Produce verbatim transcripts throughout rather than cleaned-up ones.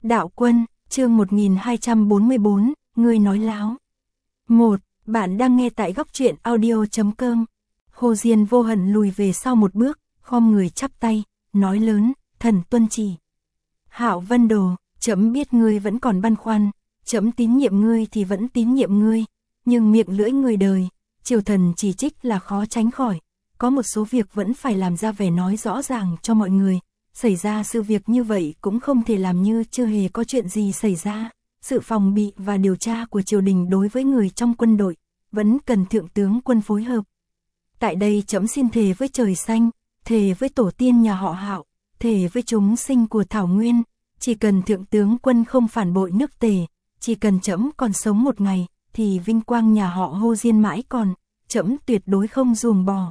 Đạo Quân, chương một nghìn hai trăm bốn mươi bốn, ngươi nói láo. một. Bạn đang nghe tại góc truyện audio chấm com. Hồ Diên Vô Hận lùi về sau một bước, khom người chắp tay, nói lớn, thần tuân chỉ. Hạo Vân Đồ, trẫm biết ngươi vẫn còn băn khoăn, trẫm tín nhiệm ngươi thì vẫn tín nhiệm ngươi, nhưng miệng lưỡi người đời, triều thần chỉ trích là khó tránh khỏi, có một số việc vẫn phải làm ra vẻ nói rõ ràng cho mọi người. Xảy ra sự việc như vậy cũng không thể làm như chưa hề có chuyện gì xảy ra. Sự phòng bị và điều tra của triều đình đối với người trong quân đội vẫn cần thượng tướng quân phối hợp. Tại đây trẫm xin thề với trời xanh, thề với tổ tiên nhà họ Hạo, thề với chúng sinh của Thảo Nguyên, chỉ cần thượng tướng quân không phản bội nước Tề, chỉ cần trẫm còn sống một ngày, thì vinh quang nhà họ Hồ Diên mãi còn, trẫm tuyệt đối không ruồng bỏ.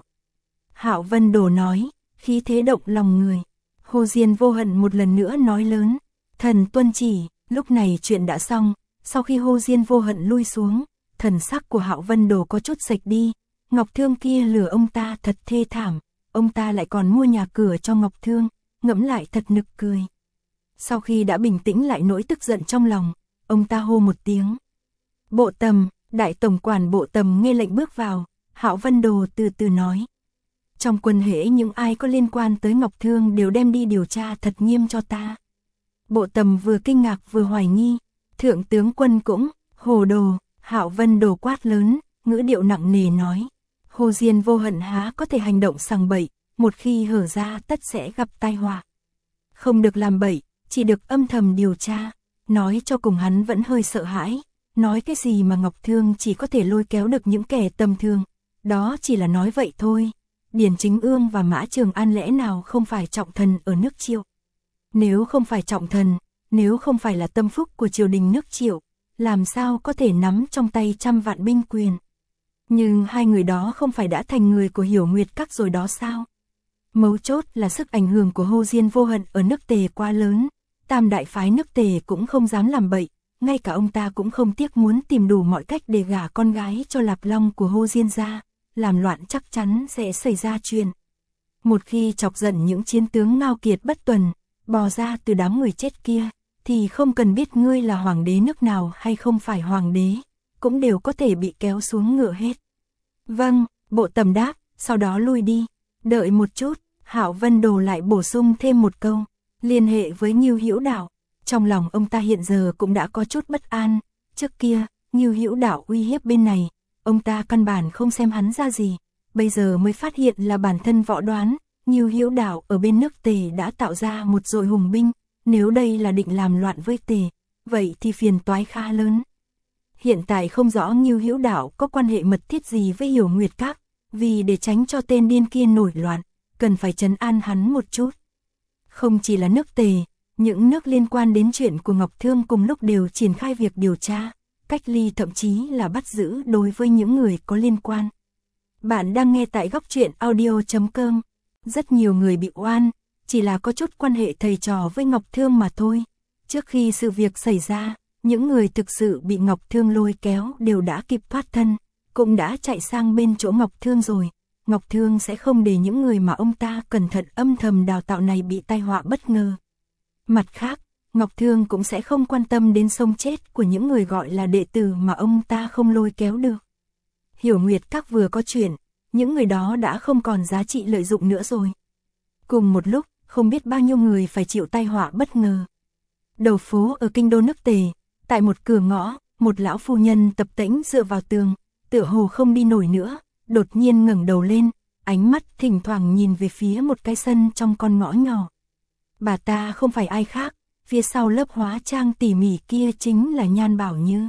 Hạo Vân Đồ nói, khí thế động lòng người. Hồ Diên Vô Hận một lần nữa nói lớn, thần tuân chỉ. Lúc này chuyện đã xong, sau khi Hồ Diên Vô Hận lui xuống, thần sắc của Hạo Vân Đồ có chút sạch đi. Ngọc Thương kia lừa ông ta thật thê thảm, ông ta lại còn mua nhà cửa cho Ngọc Thương, ngẫm lại thật nực cười. Sau khi đã bình tĩnh lại nỗi tức giận trong lòng, ông ta hô một tiếng. Bộ Tầm, đại tổng quản Bộ Tầm nghe lệnh bước vào. Hạo Vân Đồ từ từ nói. Trong quân hễ những ai có liên quan tới Ngọc Thương đều đem đi điều tra thật nghiêm cho ta. Bộ Tầm vừa kinh ngạc vừa hoài nghi, thượng tướng quân cũng, hồ đồ. Hạo Vân Đồ quát lớn, ngữ điệu nặng nề nói. Hồ Diên Vô Hận há có thể hành động sằng bậy, một khi hở ra tất sẽ gặp tai họa. Không được làm bậy, chỉ được âm thầm điều tra. Nói cho cùng hắn vẫn hơi sợ hãi, nói cái gì mà Ngọc Thương chỉ có thể lôi kéo được những kẻ tầm thường, đó chỉ là nói vậy thôi. Điền Chính Ương và Mã Trường An lẽ nào không phải trọng thần ở nước Triệu? Nếu không phải trọng thần, nếu không phải là tâm phúc của triều đình nước Triệu, làm sao có thể nắm trong tay trăm vạn binh quyền? Nhưng hai người đó không phải đã thành người của Hiểu Nguyệt Các rồi đó sao? Mấu chốt là sức ảnh hưởng của Hồ Diên Vô Hận ở nước Tề quá lớn, tam đại phái nước Tề cũng không dám làm bậy, ngay cả ông ta cũng không tiếc muốn tìm đủ mọi cách để gả con gái cho Lạp Long của Hồ Diên ra. Làm loạn chắc chắn sẽ xảy ra chuyện. Một khi chọc giận những chiến tướng ngao kiệt bất tuần, bò ra từ đám người chết kia, thì không cần biết ngươi là hoàng đế nước nào hay không phải hoàng đế, cũng đều có thể bị kéo xuống ngựa hết. Vâng, Bộ Tầm đáp, sau đó lui đi. Đợi một chút, Hạo Vân Đồ lại bổ sung thêm một câu, liên hệ với Ngưu Hữu Đạo. Trong lòng ông ta hiện giờ cũng đã có chút bất an, trước kia, Ngưu Hữu Đạo uy hiếp bên này, ông ta căn bản không xem hắn ra gì, bây giờ mới phát hiện là bản thân Võ Đoán, Ngưu Hữu Đạo ở bên nước Tề đã tạo ra một dội hùng binh, nếu đây là định làm loạn với Tề, vậy thì phiền toái khá lớn. Hiện tại không rõ Ngưu Hữu Đạo có quan hệ mật thiết gì với Hiểu Nguyệt Các, vì để tránh cho tên điên kia nổi loạn, cần phải trấn an hắn một chút. Không chỉ là nước Tề, những nước liên quan đến chuyện của Ngọc Thương cùng lúc đều triển khai việc điều tra, cách ly thậm chí là bắt giữ đối với những người có liên quan. Bạn đang nghe tại góc truyện audio chấm com. Rất nhiều người bị oan, chỉ là có chút quan hệ thầy trò với Ngọc Thương mà thôi. Trước khi sự việc xảy ra, những người thực sự bị Ngọc Thương lôi kéo đều đã kịp thoát thân, cũng đã chạy sang bên chỗ Ngọc Thương rồi. Ngọc Thương sẽ không để những người mà ông ta cẩn thận âm thầm đào tạo này bị tai họa bất ngờ. Mặt khác, Ngọc Thương cũng sẽ không quan tâm đến sống chết của những người gọi là đệ tử mà ông ta không lôi kéo được. Hiểu Nguyệt Các vừa có chuyện, những người đó đã không còn giá trị lợi dụng nữa rồi. Cùng một lúc, không biết bao nhiêu người phải chịu tai họa bất ngờ. Đầu phố ở kinh đô nước Tề, tại một cửa ngõ, một lão phu nhân tập tễnh dựa vào tường, tựa hồ không đi nổi nữa, đột nhiên ngẩng đầu lên, ánh mắt thỉnh thoảng nhìn về phía một cái sân trong con ngõ nhỏ. Bà ta không phải ai khác, phía sau lớp hóa trang tỉ mỉ kia chính là Nhan Bảo Như.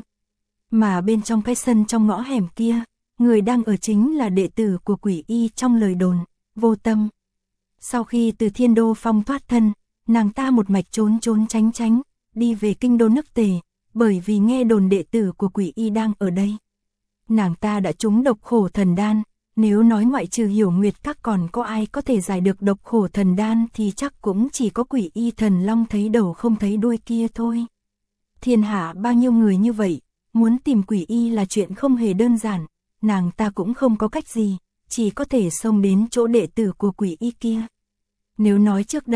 Mà bên trong cái sân trong ngõ hẻm kia, người đang ở chính là đệ tử của Quỷ Y trong lời đồn, Vô Tâm. Sau khi từ Thiên Đô Phong thoát thân, nàng ta một mạch trốn trốn tránh tránh, đi về kinh đô nước Tề, bởi vì nghe đồn đệ tử của Quỷ Y đang ở đây. Nàng ta đã trúng độc khổ thần đan, nếu nói ngoại trừ Hiểu Nguyệt Các còn có ai có thể giải được độc khổ thần đan thì chắc cũng chỉ có Quỷ Y thần long thấy đầu không thấy đuôi kia thôi. Thiên hạ bao nhiêu người như vậy, muốn tìm Quỷ Y là chuyện không hề đơn giản, nàng ta cũng không có cách gì, chỉ có thể xông đến chỗ đệ tử của Quỷ Y kia. Nếu nói trước đây,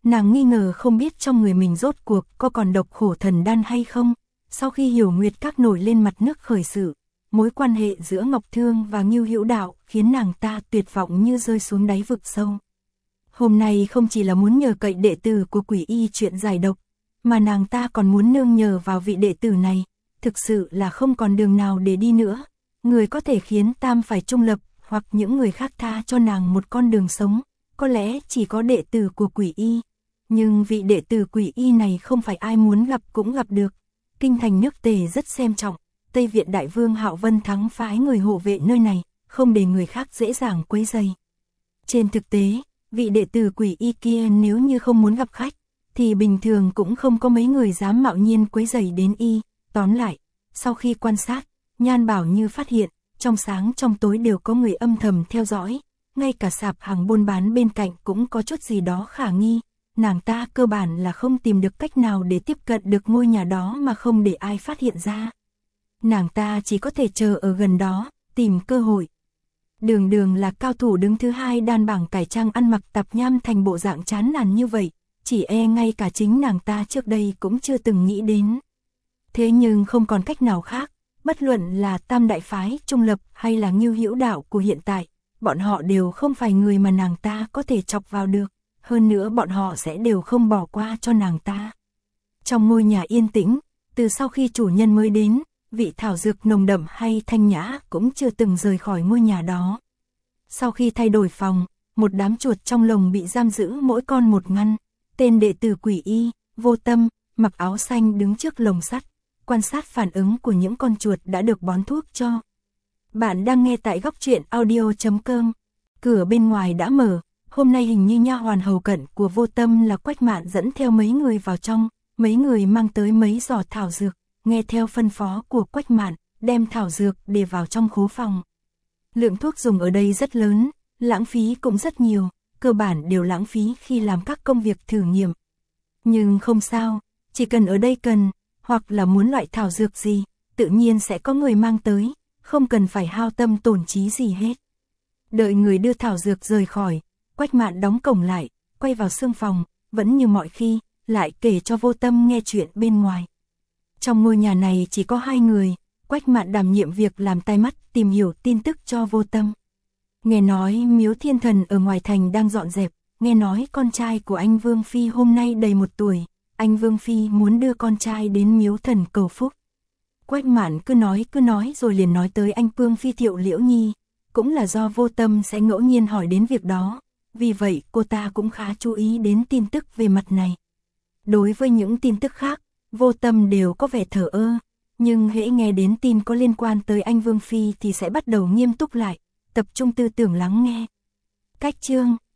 Nàng nghi ngờ không biết trong người mình rốt cuộc có còn độc khổ thần đan hay không. Sau khi hiểu Nguyệt Các nổi lên mặt nước khởi sự, mối quan hệ giữa Ngọc Thương và Ngưu Hữu Đạo khiến nàng ta tuyệt vọng như rơi xuống đáy vực sâu. Hôm nay không chỉ là muốn nhờ cậy đệ tử của Quỷ Y chuyện giải độc, mà nàng ta còn muốn nương nhờ vào vị đệ tử này, thực sự là không còn đường nào để đi nữa. Người có thể khiến Tam phải trung lập, hoặc những người khác tha cho nàng một con đường sống, có lẽ chỉ có đệ tử của Quỷ Y. Nhưng vị đệ tử Quỷ Y này không phải ai muốn gặp cũng gặp được. Kinh thành nước Tề rất xem trọng, Tây Viện Đại Vương Hạo Vân Thắng phái người hộ vệ nơi này, không để người khác dễ dàng quấy rầy. Trên thực tế, vị đệ tử Quỷ Y kia nếu như không muốn gặp khách, thì bình thường cũng không có mấy người dám mạo nhiên quấy rầy đến y. Tóm lại, sau khi quan sát, Nhan Bảo Như phát hiện, trong sáng trong tối đều có người âm thầm theo dõi, ngay cả sạp hàng buôn bán bên cạnh cũng có chút gì đó khả nghi. Nàng ta cơ bản là không tìm được cách nào để tiếp cận được ngôi nhà đó mà không để ai phát hiện ra. Nàng ta chỉ có thể chờ ở gần đó, tìm cơ hội. Đường Đường là cao thủ đứng thứ hai đan bảng cải trang ăn mặc tạp nham thành bộ dạng chán nản như vậy, chỉ e ngay cả chính nàng ta trước đây cũng chưa từng nghĩ đến. Thế nhưng không còn cách nào khác, bất luận là Tam Đại Phái trung lập hay là Ngưu Hữu Đạo của hiện tại, bọn họ đều không phải người mà nàng ta có thể chọc vào được, hơn nữa bọn họ sẽ đều không bỏ qua cho nàng ta. Trong ngôi nhà yên tĩnh, từ sau khi chủ nhân mới đến, vị thảo dược nồng đậm hay thanh nhã cũng chưa từng rời khỏi ngôi nhà đó. Sau khi thay đổi phòng, một đám chuột trong lồng bị giam giữ mỗi con một ngăn. Tên đệ tử Quỷ Y, Vô Tâm, mặc áo xanh đứng trước lồng sắt, quan sát phản ứng của những con chuột đã được bón thuốc cho. Bạn đang nghe tại góc truyện audio chấm com. Cửa bên ngoài đã mở, hôm nay hình như nha hoàn hầu cận của Vô Tâm là Quách Mạn dẫn theo mấy người vào trong, mấy người mang tới mấy giỏ thảo dược, nghe theo phân phó của Quách Mạn, đem thảo dược để vào trong khố phòng. Lượng thuốc dùng ở đây rất lớn, lãng phí cũng rất nhiều, cơ bản đều lãng phí khi làm các công việc thử nghiệm. Nhưng không sao, chỉ cần ở đây cần, hoặc là muốn loại thảo dược gì, tự nhiên sẽ có người mang tới, không cần phải hao tâm tổn trí gì hết. Đợi người đưa thảo dược rời khỏi, Quách Mạn đóng cổng lại, quay vào xương phòng, vẫn như mọi khi, lại kể cho Vô Tâm nghe chuyện bên ngoài. Trong ngôi nhà này chỉ có hai người, Quách Mạn đảm nhiệm việc làm tai mắt tìm hiểu tin tức cho Vô Tâm. Nghe nói miếu thiên thần ở ngoài thành đang dọn dẹp, nghe nói con trai của anh Vương Phi hôm nay đầy một tuổi, anh Vương Phi muốn đưa con trai đến miếu thần cầu phúc. Quách Mạn cứ nói cứ nói rồi liền nói tới anh Vương Phi Thiệu Liễu Nhi, cũng là do Vô Tâm sẽ ngẫu nhiên hỏi đến việc đó, vì vậy cô ta cũng khá chú ý đến tin tức về mặt này. Đối với những tin tức khác, Vô Tâm đều có vẻ thờ ơ, nhưng hễ nghe đến tin có liên quan tới anh Vương Phi thì sẽ bắt đầu nghiêm túc lại, tập trung tư tưởng lắng nghe. Cách chương